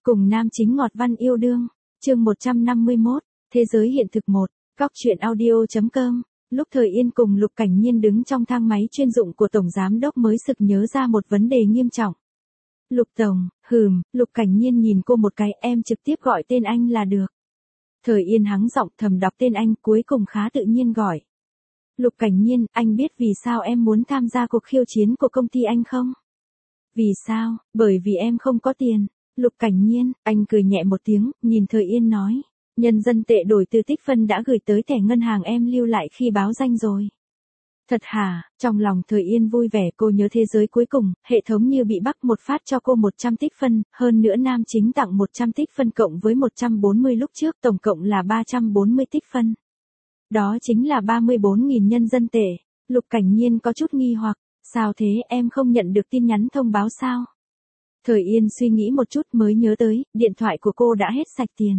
Cùng nam chính ngọt văn yêu đương. Chương 151. Thế giới hiện thực 1. Góc truyện audio.com. Lúc Thời Yên cùng Lục Cảnh Nhiên đứng trong thang máy chuyên dụng của Tổng Giám Đốc mới sực nhớ ra một vấn đề nghiêm trọng. Lục Tổng, Lục Cảnh Nhiên nhìn cô một cái, em trực tiếp gọi tên anh là được. Thời Yên hắng giọng thầm đọc tên anh, cuối cùng khá tự nhiên gọi. Lục Cảnh Nhiên, anh biết vì sao em muốn tham gia cuộc khiêu chiến của công ty anh không? Vì sao? Bởi vì em không có tiền. Lục Cảnh Nhiên, anh cười nhẹ một tiếng, nhìn Thời Yên nói. Nhân dân tệ đổi từ tích phân đã gửi tới thẻ ngân hàng em lưu lại khi báo danh rồi. Thật hả? Trong lòng Thời Yên vui vẻ, cô nhớ thế giới cuối cùng, hệ thống như bị bắt một phát cho cô 100 tích phân, hơn nữa nam chính tặng 100 tích phân cộng với 140 lúc trước, tổng cộng là 340 tích phân. Đó chính là 34.000 nhân dân tệ. Lục Cảnh Nhiên có chút nghi hoặc, sao thế, em không nhận được tin nhắn thông báo sao? Thời Yên suy nghĩ một chút mới nhớ tới, điện thoại của cô đã hết sạch tiền.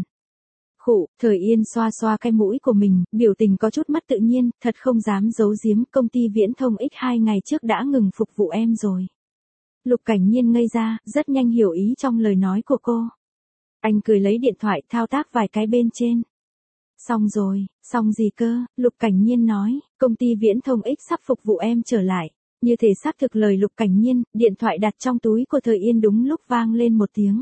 Thời Yên xoa xoa cái mũi của mình, biểu tình có chút mất tự nhiên, thật không dám giấu giếm, công ty viễn thông X2 ngày trước đã ngừng phục vụ em rồi. Lục Cảnh Nhiên ngây ra, rất nhanh hiểu ý trong lời nói của cô. Anh cười lấy điện thoại thao tác vài cái bên trên. Xong rồi, xong gì cơ? Lục Cảnh Nhiên nói, công ty viễn thông X sắp phục vụ em trở lại. Như thể xác thực lời Lục Cảnh Nhiên, điện thoại đặt trong túi của Thời Yên đúng lúc vang lên một tiếng.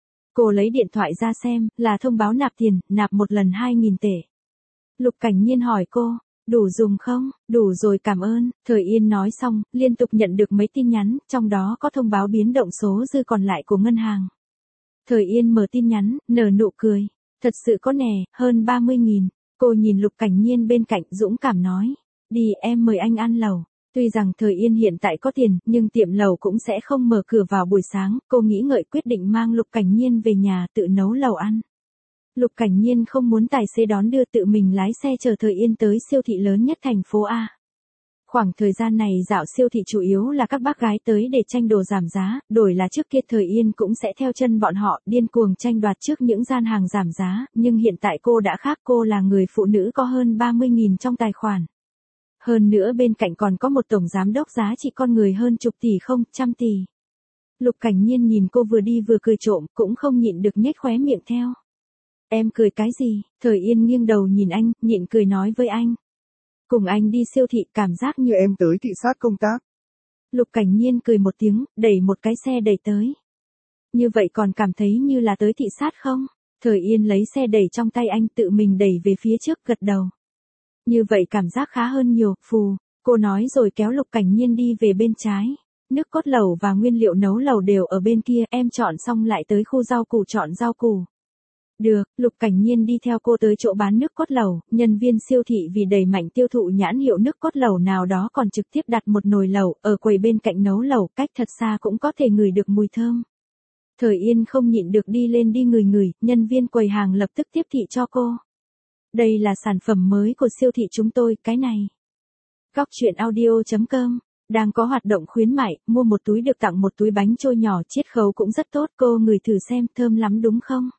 Cô lấy điện thoại ra xem, là thông báo nạp tiền, nạp một lần 2.000 tệ. Lục Cảnh Nhiên hỏi cô, đủ dùng không? Đủ rồi cảm ơn. Thời Yên nói xong, liên tục nhận được mấy tin nhắn, trong đó có thông báo biến động số dư còn lại của ngân hàng. Thời Yên mở tin nhắn, nở nụ cười. Thật sự có nè, hơn 30.000. Cô nhìn Lục Cảnh Nhiên bên cạnh, dũng cảm nói. Đi, em mời anh ăn lẩu. Tuy rằng Thời Yên hiện tại có tiền, nhưng tiệm lẩu cũng sẽ không mở cửa vào buổi sáng, cô nghĩ ngợi quyết định mang Lục Cảnh Nhiên về nhà tự nấu lẩu ăn. Lục Cảnh Nhiên không muốn tài xế đón đưa, tự mình lái xe chở Thời Yên tới siêu thị lớn nhất thành phố A. Khoảng thời gian này dạo siêu thị chủ yếu là các bác gái tới để tranh đồ giảm giá, đổi là trước kia Thời Yên cũng sẽ theo chân bọn họ điên cuồng tranh đoạt trước những gian hàng giảm giá, nhưng hiện tại cô đã khác, cô là người phụ nữ có hơn 30.000 trong tài khoản. Hơn nữa bên cạnh còn có một tổng giám đốc giá trị con người hơn chục tỷ không, trăm tỷ. Lục Cảnh Nhiên nhìn cô vừa đi vừa cười trộm, cũng không nhịn được nhếch khóe miệng theo. Em cười cái gì? Thời Yên nghiêng đầu nhìn anh, nhịn cười nói với anh. Cùng anh đi siêu thị cảm giác như em tới thị sát công tác. Lục Cảnh Nhiên cười một tiếng, đẩy một cái xe đẩy tới. Như vậy còn cảm thấy như là tới thị sát không? Thời Yên lấy xe đẩy trong tay anh tự mình đẩy về phía trước, gật đầu. Như vậy cảm giác khá hơn nhiều, cô nói rồi kéo Lục Cảnh Nhiên đi về bên trái. Nước cốt lẩu và nguyên liệu nấu lẩu đều ở bên kia, em chọn xong lại tới khu rau củ chọn rau củ. Được, Lục Cảnh Nhiên đi theo cô tới chỗ bán nước cốt lẩu, nhân viên siêu thị vì đẩy mạnh tiêu thụ nhãn hiệu nước cốt lẩu nào đó còn trực tiếp đặt một nồi lẩu ở quầy bên cạnh nấu lẩu, cách thật xa cũng có thể ngửi được mùi thơm. Thời Yên không nhịn được đi lên đi ngửi, nhân viên quầy hàng lập tức tiếp thị cho cô. Đây là sản phẩm mới của siêu thị chúng tôi, cái này. Góc truyện audio.com. Đang có hoạt động khuyến mại, mua một túi được tặng một túi bánh trôi nhỏ, chiết khấu cũng rất tốt, cô ngửi thử xem, thơm lắm đúng không?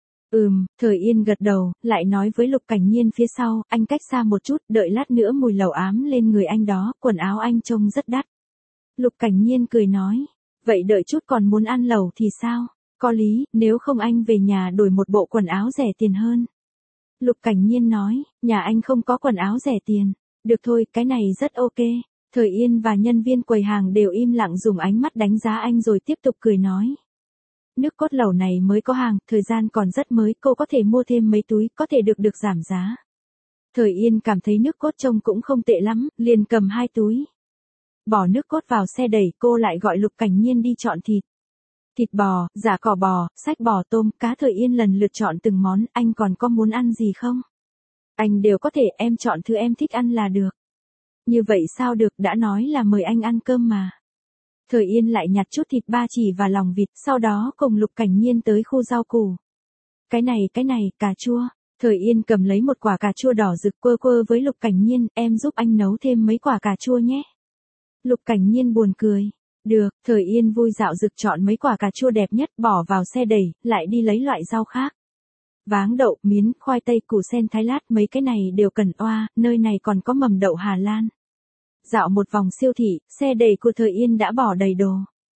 Thời Yên gật đầu, lại nói với Lục Cảnh Nhiên phía sau, anh cách xa một chút, đợi lát nữa mùi lẩu ám lên người anh đó, quần áo anh trông rất đắt. Lục Cảnh Nhiên cười nói, vậy đợi chút còn muốn ăn lẩu thì sao? Có lý, nếu không anh về nhà đổi một bộ quần áo rẻ tiền hơn. Lục Cảnh Nhiên nói, nhà anh không có quần áo rẻ tiền. Được thôi, cái này rất ok. Thời Yên và nhân viên quầy hàng đều im lặng dùng ánh mắt đánh giá anh rồi tiếp tục cười nói. Nước cốt lẩu này mới có hàng, thời gian còn rất mới, cô có thể mua thêm mấy túi, có thể được giảm giá. Thời Yên cảm thấy nước cốt trông cũng không tệ lắm, liền cầm 2 túi. Bỏ nước cốt vào xe đẩy, cô lại gọi Lục Cảnh Nhiên đi chọn thịt. Thịt bò, giả cỏ bò, sách bò, tôm, cá. Thời Yên lần lượt chọn từng món, anh còn có muốn ăn gì không? Anh đều có thể, em chọn thứ em thích ăn là được. Như vậy sao được, đã nói là mời anh ăn cơm mà. Thời Yên lại nhặt chút thịt ba chỉ và lòng vịt, sau đó cùng Lục Cảnh Nhiên tới khu rau củ. Cái này, cà chua. Thời Yên cầm lấy một quả cà chua đỏ rực, quơ với Lục Cảnh Nhiên, em giúp anh nấu thêm mấy quả cà chua nhé. Lục Cảnh Nhiên buồn cười. Được, Thời Yên vui dạo rực chọn mấy quả cà chua đẹp nhất, bỏ vào xe đẩy, lại đi lấy loại rau khác. Váng đậu, miến, khoai tây, củ sen thái lát, mấy cái này đều cần oa, nơi này còn có mầm đậu Hà Lan. Dạo một vòng siêu thị, xe đẩy của Thời Yên đã bỏ đầy đồ.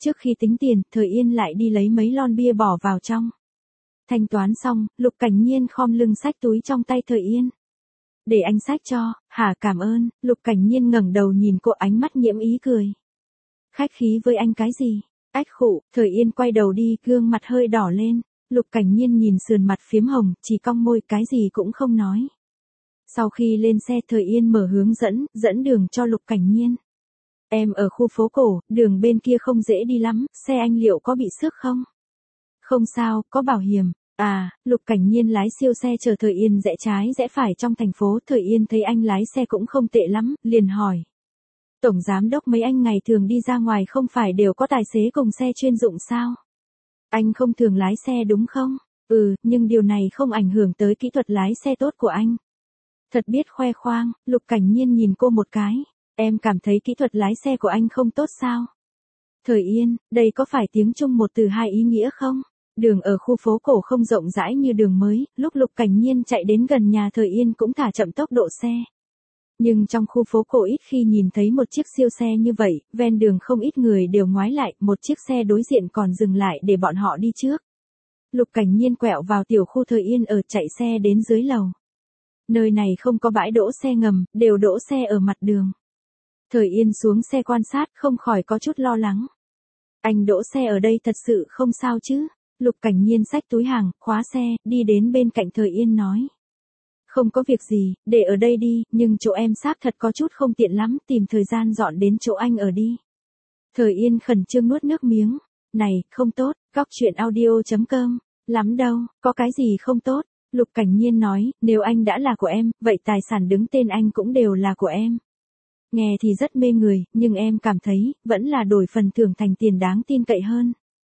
Trước khi tính tiền, Thời Yên lại đi lấy mấy lon bia bỏ vào trong. Thanh toán xong, Lục Cảnh Nhiên khom lưng xách túi trong tay Thời Yên. Để anh xách cho, hả cảm ơn, Lục Cảnh Nhiên ngẩng đầu nhìn cô ánh mắt nhiễm ý cười. Khách khí với anh cái gì? Ách khụ, Thời Yên quay đầu đi, gương mặt hơi đỏ lên. Lục Cảnh Nhiên nhìn sườn mặt phiếm hồng, chỉ cong môi cái gì cũng không nói. Sau khi lên xe Thời Yên mở hướng dẫn đường cho Lục Cảnh Nhiên. Em ở khu phố cổ, đường bên kia không dễ đi lắm, xe anh liệu có bị xước không? Không sao, có bảo hiểm. À, Lục Cảnh Nhiên lái siêu xe chờ Thời Yên rẽ trái rẽ phải trong thành phố. Thời Yên thấy anh lái xe cũng không tệ lắm, liền hỏi. Tổng giám đốc mấy anh ngày thường đi ra ngoài không phải đều có tài xế cùng xe chuyên dụng sao? Anh không thường lái xe đúng không? Ừ, nhưng điều này không ảnh hưởng tới kỹ thuật lái xe tốt của anh. Thật biết khoe khoang, Lục Cảnh Nhiên nhìn cô một cái. Em cảm thấy kỹ thuật lái xe của anh không tốt sao? Thời Yên, đây có phải tiếng Trung một từ hai ý nghĩa không? Đường ở khu phố cổ không rộng rãi như đường mới, lúc Lục Cảnh Nhiên chạy đến gần nhà Thời Yên cũng thả chậm tốc độ xe. Nhưng trong khu phố cổ ít khi nhìn thấy một chiếc siêu xe như vậy, ven đường không ít người đều ngoái lại, một chiếc xe đối diện còn dừng lại để bọn họ đi trước. Lục Cảnh Nhiên quẹo vào tiểu khu Thời Yên ở chạy xe đến dưới lầu. Nơi này không có bãi đỗ xe ngầm, đều đỗ xe ở mặt đường. Thời Yên xuống xe quan sát không khỏi có chút lo lắng. Anh đỗ xe ở đây thật sự không sao chứ? Lục Cảnh Nhiên xách túi hàng, khóa xe, đi đến bên cạnh Thời Yên nói. Không có việc gì, để ở đây đi, nhưng chỗ em xác thật có chút không tiện lắm, tìm thời gian dọn đến chỗ anh ở đi. Thời Yên khẩn trương nuốt nước miếng. Này, không tốt, góc chuyện audio.com. Lắm đâu, có cái gì không tốt? Lục Cảnh Nhiên nói, nếu anh đã là của em, vậy tài sản đứng tên anh cũng đều là của em. Nghe thì rất mê người, nhưng em cảm thấy, vẫn là đổi phần thưởng thành tiền đáng tin cậy hơn.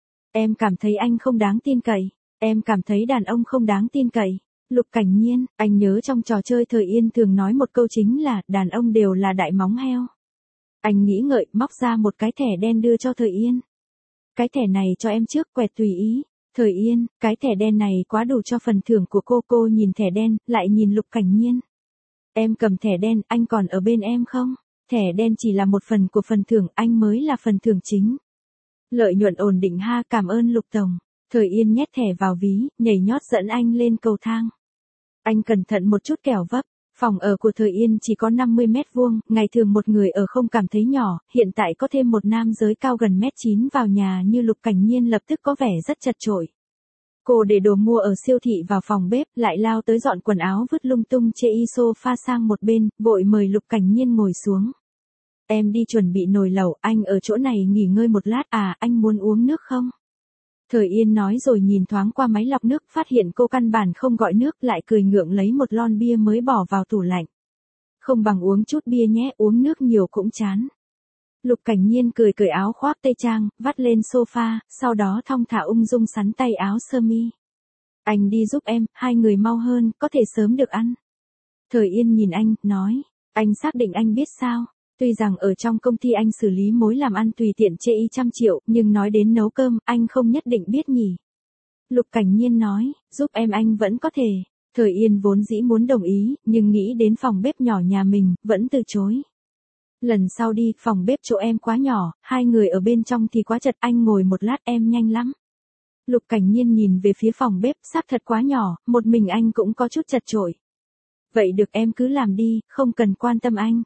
Em cảm thấy anh không đáng tin cậy. Em cảm thấy đàn ông không đáng tin cậy. Lục Cảnh Nhiên, anh nhớ trong trò chơi Thời Yên thường nói một câu chính là, đàn ông đều là đại móng heo. Anh nghĩ ngợi, móc ra một cái thẻ đen đưa cho Thời Yên. Cái thẻ này cho em trước, quẹt tùy ý. Thời Yên, cái thẻ đen này quá đủ cho phần thưởng của cô nhìn thẻ đen, lại nhìn Lục Cảnh Nhiên. Em cầm thẻ đen, anh còn ở bên em không? Thẻ đen chỉ là một phần của phần thưởng, anh mới là phần thưởng chính. Lợi nhuận ổn định ha, cảm ơn Lục Tổng. Thời Yên nhét thẻ vào ví, nhảy nhót dẫn anh lên cầu thang. Anh cẩn thận một chút kẻo vấp. Phòng ở của Thời Yên chỉ có 50 mét vuông, ngày thường một người ở không cảm thấy nhỏ, hiện tại có thêm một nam giới cao gần 1m9 vào nhà như Lục Cảnh Nhiên lập tức có vẻ rất chật chội. Cô để đồ mua ở siêu thị vào phòng bếp, lại lao tới dọn quần áo vứt lung tung chê y sofa sang một bên, vội mời Lục Cảnh Nhiên ngồi xuống. Em đi chuẩn bị nồi lẩu, anh ở chỗ này nghỉ ngơi một lát à, anh muốn uống nước không? Thời Yên nói rồi nhìn thoáng qua máy lọc nước, phát hiện cô căn bản không gọi nước, lại cười ngượng lấy một lon bia mới bỏ vào tủ lạnh. Không bằng uống chút bia nhé, uống nước nhiều cũng chán. Lục Cảnh Nhiên cười cởi áo khoác tây trang, vắt lên sofa, sau đó thong thả ung dung sắn tay áo sơ mi. Anh đi giúp em, hai người mau hơn, có thể sớm được ăn. Thời Yên nhìn anh, nói, anh xác định anh biết sao? Tuy rằng ở trong công ty anh xử lý mối làm ăn tùy tiện chê y trăm triệu, nhưng nói đến nấu cơm, anh không nhất định biết nhỉ. Lục Cảnh Nhiên nói, giúp em anh vẫn có thể. Thời Yên vốn dĩ muốn đồng ý, nhưng nghĩ đến phòng bếp nhỏ nhà mình, vẫn từ chối. Lần sau đi, phòng bếp chỗ em quá nhỏ, hai người ở bên trong thì quá chật, anh ngồi một lát em nhanh lắm. Lục Cảnh Nhiên nhìn về phía phòng bếp, xác thật quá nhỏ, một mình anh cũng có chút chật chội. Vậy được em cứ làm đi, không cần quan tâm anh.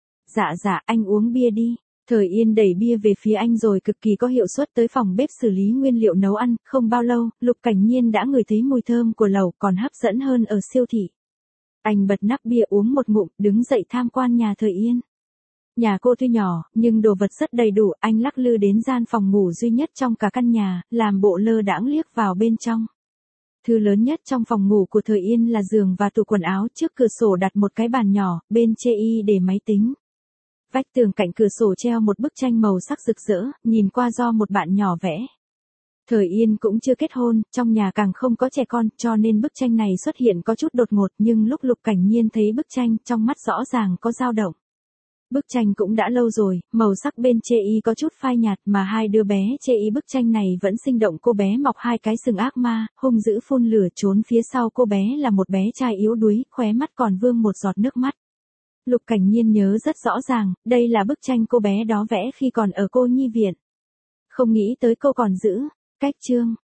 Dạ, anh uống bia đi. Thời Yên đẩy bia về phía anh rồi cực kỳ có hiệu suất tới phòng bếp xử lý nguyên liệu nấu ăn, không bao lâu, Lục Cảnh Nhiên đã ngửi thấy mùi thơm của lẩu còn hấp dẫn hơn ở siêu thị. Anh bật nắp bia uống một ngụm, đứng dậy tham quan nhà Thời Yên. Nhà cô tuy nhỏ, nhưng đồ vật rất đầy đủ, anh lắc lư đến gian phòng ngủ duy nhất trong cả căn nhà, làm bộ lơ đãng liếc vào bên trong. Thứ lớn nhất trong phòng ngủ của Thời Yên là giường và tủ quần áo, trước cửa sổ đặt một cái bàn nhỏ, bên chê y để máy tính. Vách tường cạnh cửa sổ treo một bức tranh màu sắc rực rỡ, nhìn qua do một bạn nhỏ vẽ. Thời Yên cũng chưa kết hôn, trong nhà càng không có trẻ con, cho nên bức tranh này xuất hiện có chút đột ngột, nhưng lúc Lục Cảnh Nhiên thấy bức tranh, trong mắt rõ ràng có dao động. Bức tranh cũng đã lâu rồi, màu sắc bên chê y có chút phai nhạt mà hai đứa bé chê y bức tranh này vẫn sinh động, cô bé mọc hai cái sừng ác ma, hung dữ phun lửa trốn phía sau cô bé là một bé trai yếu đuối, khóe mắt còn vương một giọt nước mắt. Lục Cảnh Nhiên nhớ rất rõ ràng, đây là bức tranh cô bé đó vẽ khi còn ở cô nhi viện. Không nghĩ tới cô còn giữ cách chương.